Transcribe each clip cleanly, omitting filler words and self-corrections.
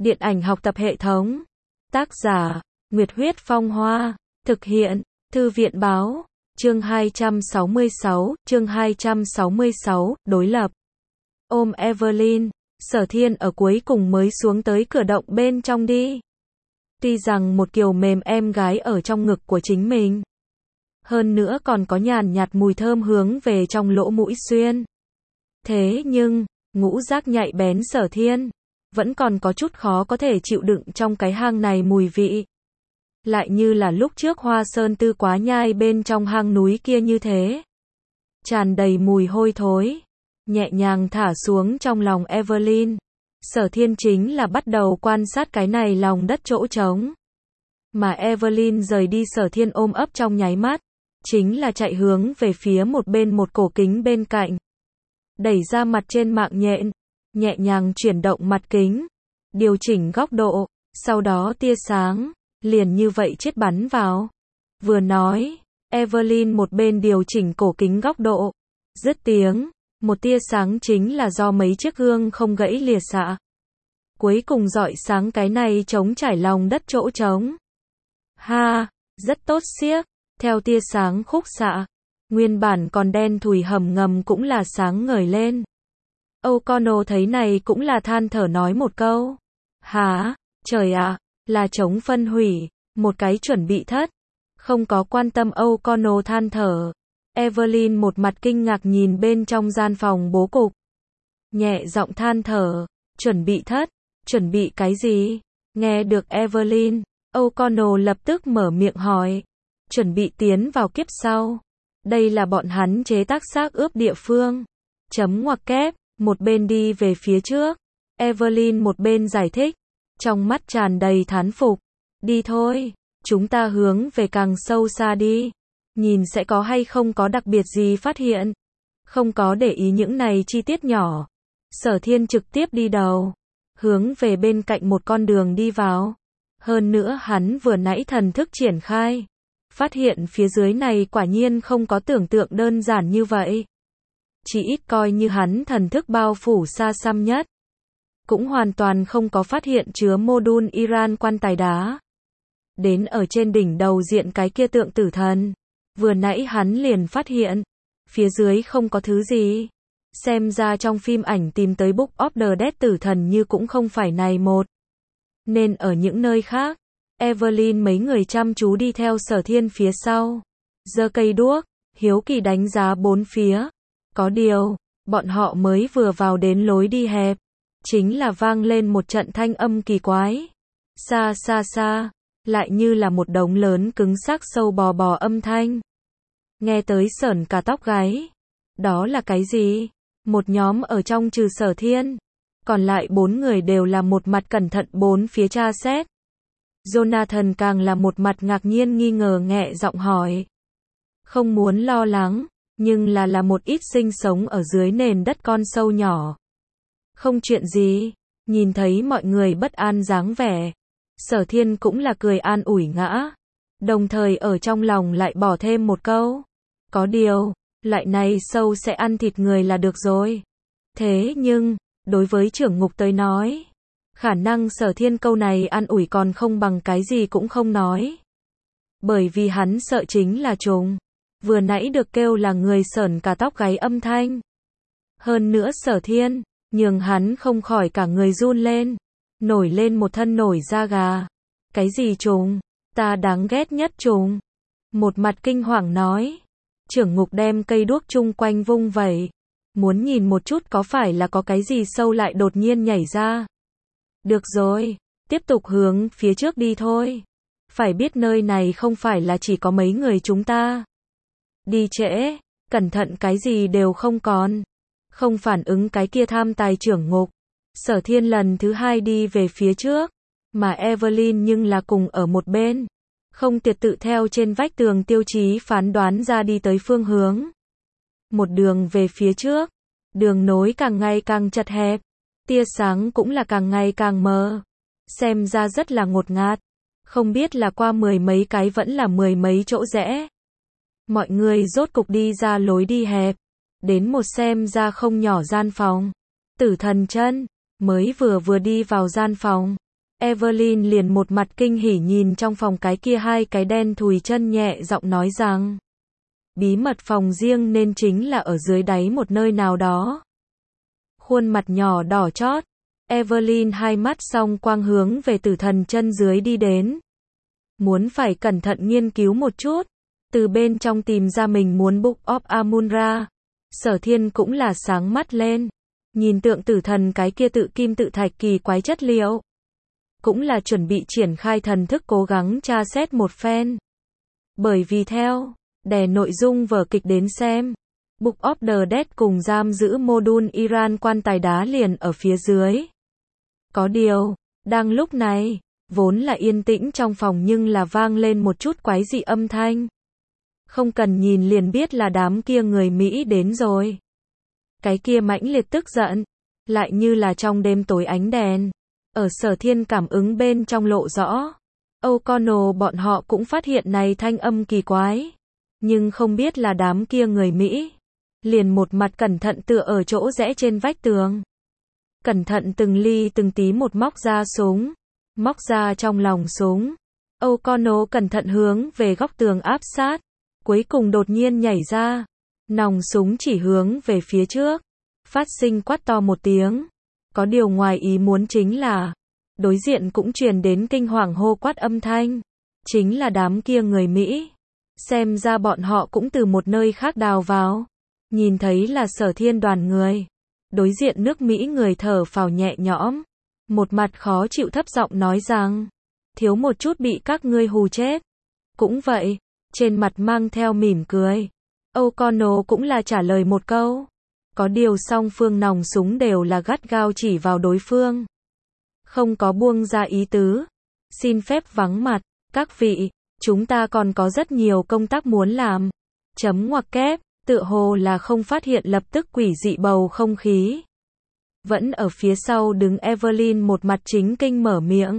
Điện ảnh học tập hệ thống. Tác giả, Nguyệt Huyết Phong Hoa. Thực hiện, Thư viện Báo. Chương 266, đối lập. Ôm Evelyn, Sở Thiên ở cuối cùng mới xuống tới cửa động bên trong đi. Tuy rằng một kiểu mềm em gái ở trong ngực của chính mình. Hơn nữa còn có nhàn nhạt mùi thơm hướng về trong lỗ mũi xuyên. Thế nhưng, ngũ giác nhạy bén Sở Thiên vẫn còn có chút khó có thể chịu đựng trong cái hang này mùi vị. Lại như là lúc trước Hoa Sơn Tư Quá Nhai bên trong hang núi kia như thế. Tràn đầy mùi hôi thối. Nhẹ nhàng thả xuống trong lòng Evelyn. Sở Thiên chính là bắt đầu quan sát cái này lòng đất chỗ trống. Mà Evelyn rời đi Sở Thiên ôm ấp trong nháy mắt. Chính là chạy hướng về phía một bên một cổ kính bên cạnh. Đẩy ra mặt trên mạng nhện. Nhẹ nhàng chuyển động mặt kính. Điều chỉnh góc độ. Sau đó tia sáng. Liền như vậy chết bắn vào. Vừa nói. Evelyn một bên điều chỉnh cổ kính góc độ. Dứt tiếng. Một tia sáng chính là do mấy chiếc gương không gãy lìa xạ. Cuối cùng rọi sáng cái này trống trải lòng đất chỗ trống. Ha, rất tốt xiếc. Theo tia sáng khúc xạ. Nguyên bản còn đen thùi hầm ngầm cũng là sáng ngời lên. O'Connell thấy này cũng là than thở nói một câu. Hả, trời ạ, là trống phân hủy, một cái chuẩn bị thất. Không có quan tâm O'Connell than thở. Evelyn một mặt kinh ngạc nhìn bên trong gian phòng bố cục. Nhẹ giọng than thở, chuẩn bị thất, chuẩn bị cái gì? Nghe được Evelyn, O'Connell lập tức mở miệng hỏi. Chuẩn bị tiến vào kiếp sau. Đây là bọn hắn chế tác xác ướp địa phương. Chấm ngoặc kép, một bên đi về phía trước. Evelyn một bên giải thích. Trong mắt tràn đầy thán phục. Đi thôi, chúng ta hướng về càng sâu xa đi. Nhìn sẽ có hay không có đặc biệt gì phát hiện. Không có để ý những này chi tiết nhỏ. Sở Thiên trực tiếp đi đầu. Hướng về bên cạnh một con đường đi vào. Hơn nữa hắn vừa nãy thần thức triển khai. Phát hiện phía dưới này quả nhiên không có tưởng tượng đơn giản như vậy. Chỉ ít coi như hắn thần thức bao phủ xa xăm nhất. Cũng hoàn toàn không có phát hiện chứa mô-đun Iran quan tài đá. Đến ở trên đỉnh đầu diện cái kia tượng tử thần. Vừa nãy hắn liền phát hiện. Phía dưới không có thứ gì. Xem ra trong phim ảnh tìm tới Book of the Dead tử thần như cũng không phải này một. Nên ở những nơi khác. Evelyn mấy người chăm chú đi theo Sở Thiên phía sau. Giơ cây đuốc. Hiếu kỳ đánh giá bốn phía. Có điều. Bọn họ mới vừa vào đến lối đi hẹp. Chính là vang lên một trận thanh âm kỳ quái. Xa xa xa. Lại như là một đống lớn cứng xác sâu bò bò âm thanh. Nghe tới sởn cả tóc gáy. Đó là cái gì? Một nhóm ở trong trừ Sở Thiên. Còn lại 4 người đều là một mặt cẩn thận bốn phía tra xét. Jonathan càng là một mặt ngạc nhiên nghi ngờ nhẹ giọng hỏi. Không muốn lo lắng, nhưng là một ít sinh sống ở dưới nền đất con sâu nhỏ. Không chuyện gì, nhìn thấy mọi người bất an dáng vẻ. Sở Thiên cũng là cười an ủi ngã. Đồng thời ở trong lòng lại bỏ thêm một câu. Có điều, loại này sâu sẽ ăn thịt người là được rồi. Thế nhưng, đối với trưởng ngục tới nói, khả năng Sở Thiên câu này an ủi còn không bằng cái gì cũng không nói. Bởi vì hắn sợ chính là trùng. Vừa nãy được kêu là người sởn cả tóc gáy âm thanh. Hơn nữa Sở Thiên, nhường hắn không khỏi cả người run lên. Nổi lên một thân nổi da gà. Cái gì trùng? Ta đáng ghét nhất trùng. Một mặt kinh hoàng nói. Trưởng ngục đem cây đuốc chung quanh vung vẩy. Muốn nhìn một chút có phải là có cái gì sâu lại đột nhiên nhảy ra. Được rồi, tiếp tục hướng phía trước đi thôi. Phải biết nơi này không phải là chỉ có mấy người chúng ta. Đi trễ, cẩn thận cái gì đều không còn. Không phản ứng cái kia tham tài trưởng ngục. Sở Thiên lần thứ 2 đi về phía trước. Mà Evelyn nhưng là cùng ở một bên. Không tiệt tự theo trên vách tường tiêu chí phán đoán ra đi tới phương hướng. Một đường về phía trước. Đường nối càng ngày càng chật hẹp. Tia sáng cũng là càng ngày càng mờ. Xem ra rất là ngột ngạt. Không biết là qua 10 mấy cái vẫn là 10 mấy chỗ rẽ. Mọi người rốt cục đi ra lối đi hẹp. Đến một xem ra không nhỏ gian phòng. Tử thần chân. Mới vừa đi vào gian phòng. Evelyn liền một mặt kinh hỉ nhìn trong phòng cái kia hai cái đen thùi chân nhẹ giọng nói rằng, bí mật phòng riêng nên chính là ở dưới đáy một nơi nào đó. Khuôn mặt nhỏ đỏ chót, Evelyn hai mắt song quang hướng về tử thần chân dưới đi đến. Muốn phải cẩn thận nghiên cứu một chút, từ bên trong tìm ra mình muốn Book of Amun-Ra. Sở Thiên cũng là sáng mắt lên, nhìn tượng tử thần cái kia tự kim tự thạch kỳ quái chất liệu. Cũng là chuẩn bị triển khai thần thức cố gắng tra xét một phen. Bởi vì theo đè nội dung vở kịch đến xem, Book of the Dead cùng giam giữ mô-đun Iran quan tài đá liền ở phía dưới. Có điều, đang lúc này, vốn là yên tĩnh trong phòng nhưng là vang lên một chút quái dị âm thanh. Không cần nhìn liền biết là đám kia người Mỹ đến rồi. Cái kia mãnh liệt tức giận, lại như là trong đêm tối ánh đèn. Ở Sở Thiên cảm ứng bên trong lộ rõ. O'Connell bọn họ cũng phát hiện này thanh âm kỳ quái. Nhưng không biết là đám kia người Mỹ. Liền một mặt cẩn thận tựa ở chỗ rẽ trên vách tường. Cẩn thận từng ly từng tí một móc ra súng. Móc ra trong lòng súng. O'Connell cẩn thận hướng về góc tường áp sát. Cuối cùng đột nhiên nhảy ra. Nòng súng chỉ hướng về phía trước. Phát sinh quát to một tiếng. Có điều ngoài ý muốn chính là, đối diện cũng truyền đến kinh hoàng hô quát âm thanh. Chính là đám kia người Mỹ. Xem ra bọn họ cũng từ một nơi khác đào vào. Nhìn thấy là Sở Thiên đoàn người. Đối diện nước Mỹ người thở phào nhẹ nhõm. Một mặt khó chịu thấp giọng nói rằng, thiếu một chút bị các ngươi hù chết. Cũng vậy, trên mặt mang theo mỉm cười. O'Connell cũng là trả lời một câu. Có điều song phương nòng súng đều là gắt gao chỉ vào đối phương. Không có buông ra ý tứ. Xin phép vắng mặt, các vị, chúng ta còn có rất nhiều công tác muốn làm. Chấm ngoặc kép, tựa hồ là không phát hiện lập tức quỷ dị bầu không khí. Vẫn ở phía sau đứng Evelyn một mặt chính kinh mở miệng.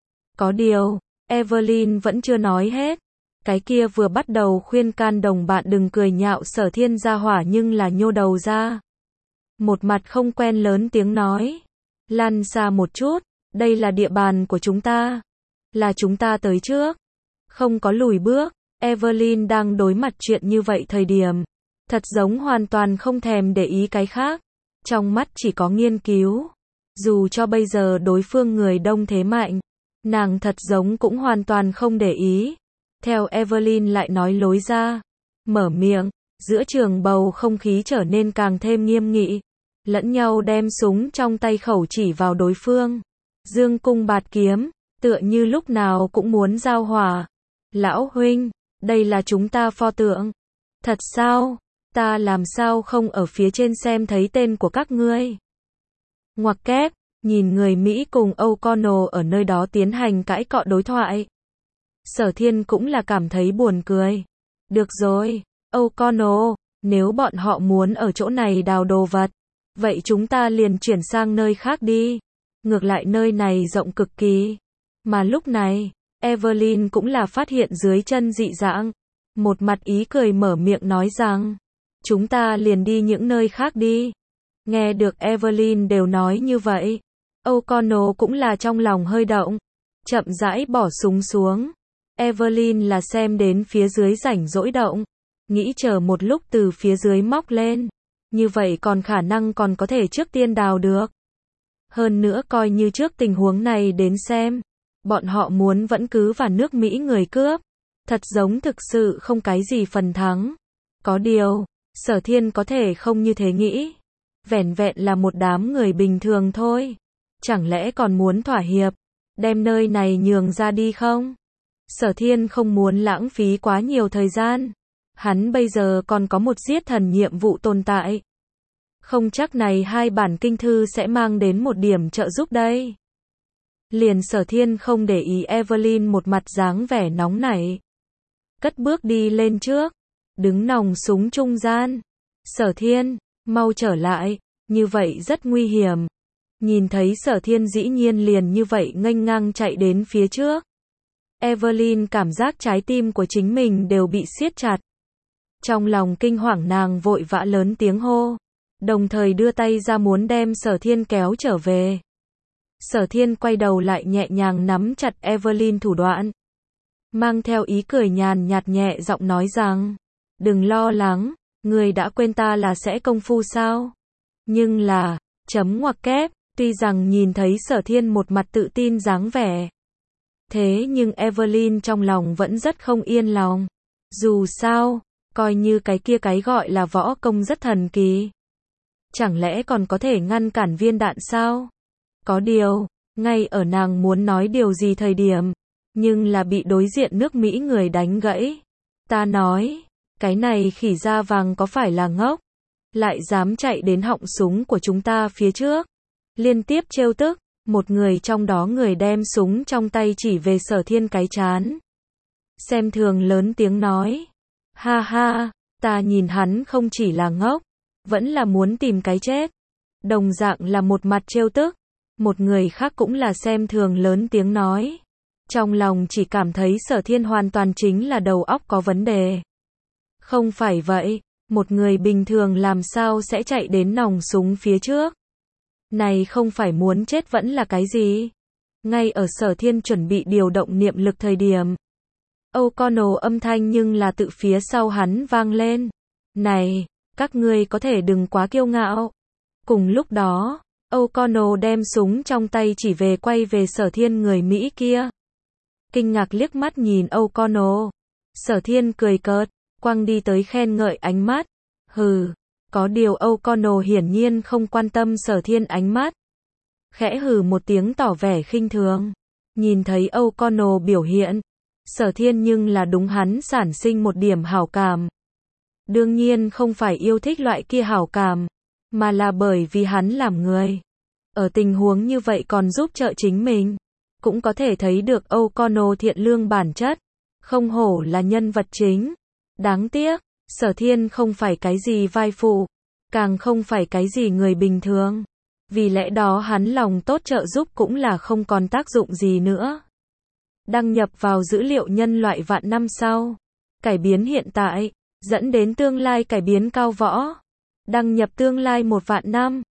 Có điều, Evelyn vẫn chưa nói hết. Cái kia vừa bắt đầu khuyên can đồng bạn đừng cười nhạo Sở Thiên ra hỏa nhưng là nhô đầu ra. Một mặt không quen lớn tiếng nói. Lăn xa một chút, đây là địa bàn của chúng ta. Là chúng ta tới trước. Không có lùi bước. Evelyn đang đối mặt chuyện như vậy thời điểm. Thật giống hoàn toàn không thèm để ý cái khác. Trong mắt chỉ có nghiên cứu. Dù cho bây giờ đối phương người đông thế mạnh. Nàng thật giống cũng hoàn toàn không để ý. Theo Evelyn lại nói lối ra. Mở miệng. Giữa trường bầu không khí trở nên càng thêm nghiêm nghị. Lẫn nhau đem súng trong tay khẩu chỉ vào đối phương. Dương cung bạt kiếm. Tựa như lúc nào cũng muốn giao hòa. Lão huynh. Đây là chúng ta pho tượng. Thật sao? Ta làm sao không ở phía trên xem thấy tên của các ngươi? Ngoặc kép. Nhìn người Mỹ cùng O'Connell ở nơi đó tiến hành cãi cọ đối thoại. Sở Thiên cũng là cảm thấy buồn cười. Được rồi, O'Connell, nếu bọn họ muốn ở chỗ này đào đồ vật, vậy chúng ta liền chuyển sang nơi khác đi. Ngược lại nơi này rộng cực kỳ. Mà lúc này, Evelyn cũng là phát hiện dưới chân dị dạng. Một mặt ý cười mở miệng nói rằng, chúng ta liền đi những nơi khác đi. Nghe được Evelyn đều nói như vậy, O'Connell cũng là trong lòng hơi động. Chậm rãi bỏ súng xuống. Evelyn là xem đến phía dưới rảnh rỗi động. Nghĩ chờ một lúc từ phía dưới móc lên. Như vậy còn khả năng còn có thể trước tiên đào được. Hơn nữa coi như trước tình huống này đến xem. Bọn họ muốn vẫn cứ vào nước Mỹ người cướp. Thật giống thực sự không cái gì phần thắng. Có điều, Sở Thiên có thể không như thế nghĩ. Vẻn vẹn là một đám người bình thường thôi. Chẳng lẽ còn muốn thỏa hiệp. Đem nơi này nhường ra đi không? Sở Thiên không muốn lãng phí quá nhiều thời gian. Hắn bây giờ còn có một giết thần nhiệm vụ tồn tại. Không chắc này hai bản kinh thư sẽ mang đến một điểm trợ giúp đây. Liền Sở Thiên không để ý Evelyn một mặt dáng vẻ nóng nảy. Cất bước đi lên trước. Đứng nòng súng trung gian. Sở Thiên, mau trở lại. Như vậy rất nguy hiểm. Nhìn thấy Sở Thiên dĩ nhiên liền như vậy nghênh ngang chạy đến phía trước. Evelyn cảm giác trái tim của chính mình đều bị siết chặt. Trong lòng kinh hoàng nàng vội vã lớn tiếng hô. Đồng thời đưa tay ra muốn đem Sở Thiên kéo trở về. Sở Thiên quay đầu lại nhẹ nhàng nắm chặt Evelyn thủ đoạn. Mang theo ý cười nhàn nhạt nhẹ giọng nói rằng, đừng lo lắng, người đã quên ta là sẽ công phu sao? Nhưng là, chấm ngoặc kép, tuy rằng nhìn thấy Sở Thiên một mặt tự tin dáng vẻ. Thế nhưng Evelyn trong lòng vẫn rất không yên lòng. Dù sao, coi như cái gọi là võ công rất thần kỳ. Chẳng lẽ còn có thể ngăn cản viên đạn sao? Có điều, ngay ở nàng muốn nói điều gì thời điểm, nhưng là bị đối diện nước Mỹ người đánh gãy. Ta nói, cái này khỉ da vàng có phải là ngốc? Lại dám chạy đến họng súng của chúng ta phía trước. Liên tiếp trêu tức, một người trong đó người đem súng trong tay chỉ về Sở Thiên cái trán. Xem thường lớn tiếng nói. Ha ha, ta nhìn hắn không chỉ là ngốc, vẫn là muốn tìm cái chết. Đồng dạng là một mặt trêu tức. Một người khác cũng là xem thường lớn tiếng nói. Trong lòng chỉ cảm thấy Sở Thiên hoàn toàn chính là đầu óc có vấn đề. Không phải vậy, một người bình thường làm sao sẽ chạy đến nòng súng phía trước. Này không phải muốn chết vẫn là cái gì? Ngay ở Sở Thiên chuẩn bị điều động niệm lực thời điểm, O'Connell âm thanh nhưng là tự phía sau hắn vang lên. Này, các ngươi có thể đừng quá kiêu ngạo. Cùng lúc đó, O'Connell đem súng trong tay chỉ về quay về Sở Thiên người Mỹ kia. Kinh ngạc liếc mắt nhìn O'Connell. Sở Thiên cười cợt, quăng đi tới khen ngợi ánh mắt. Hừ, có điều O'Connell hiển nhiên không quan tâm Sở Thiên ánh mắt. Khẽ hừ một tiếng tỏ vẻ khinh thường. Nhìn thấy O'Connell biểu hiện, Sở Thiên nhưng là đúng hắn sản sinh một điểm hảo cảm. Đương nhiên không phải yêu thích loại kia hảo cảm, mà là bởi vì hắn làm người. Ở tình huống như vậy còn giúp trợ chính mình. Cũng có thể thấy được O'Connell thiện lương bản chất. Không hổ là nhân vật chính. Đáng tiếc, Sở Thiên không phải cái gì vai phụ, càng không phải cái gì người bình thường. Vì lẽ đó hắn lòng tốt trợ giúp cũng là không còn tác dụng gì nữa. Đăng nhập vào dữ liệu nhân loại vạn năm sau. Cải biến hiện tại, dẫn đến tương lai cải biến cao võ. Đăng nhập tương lai 1 vạn năm.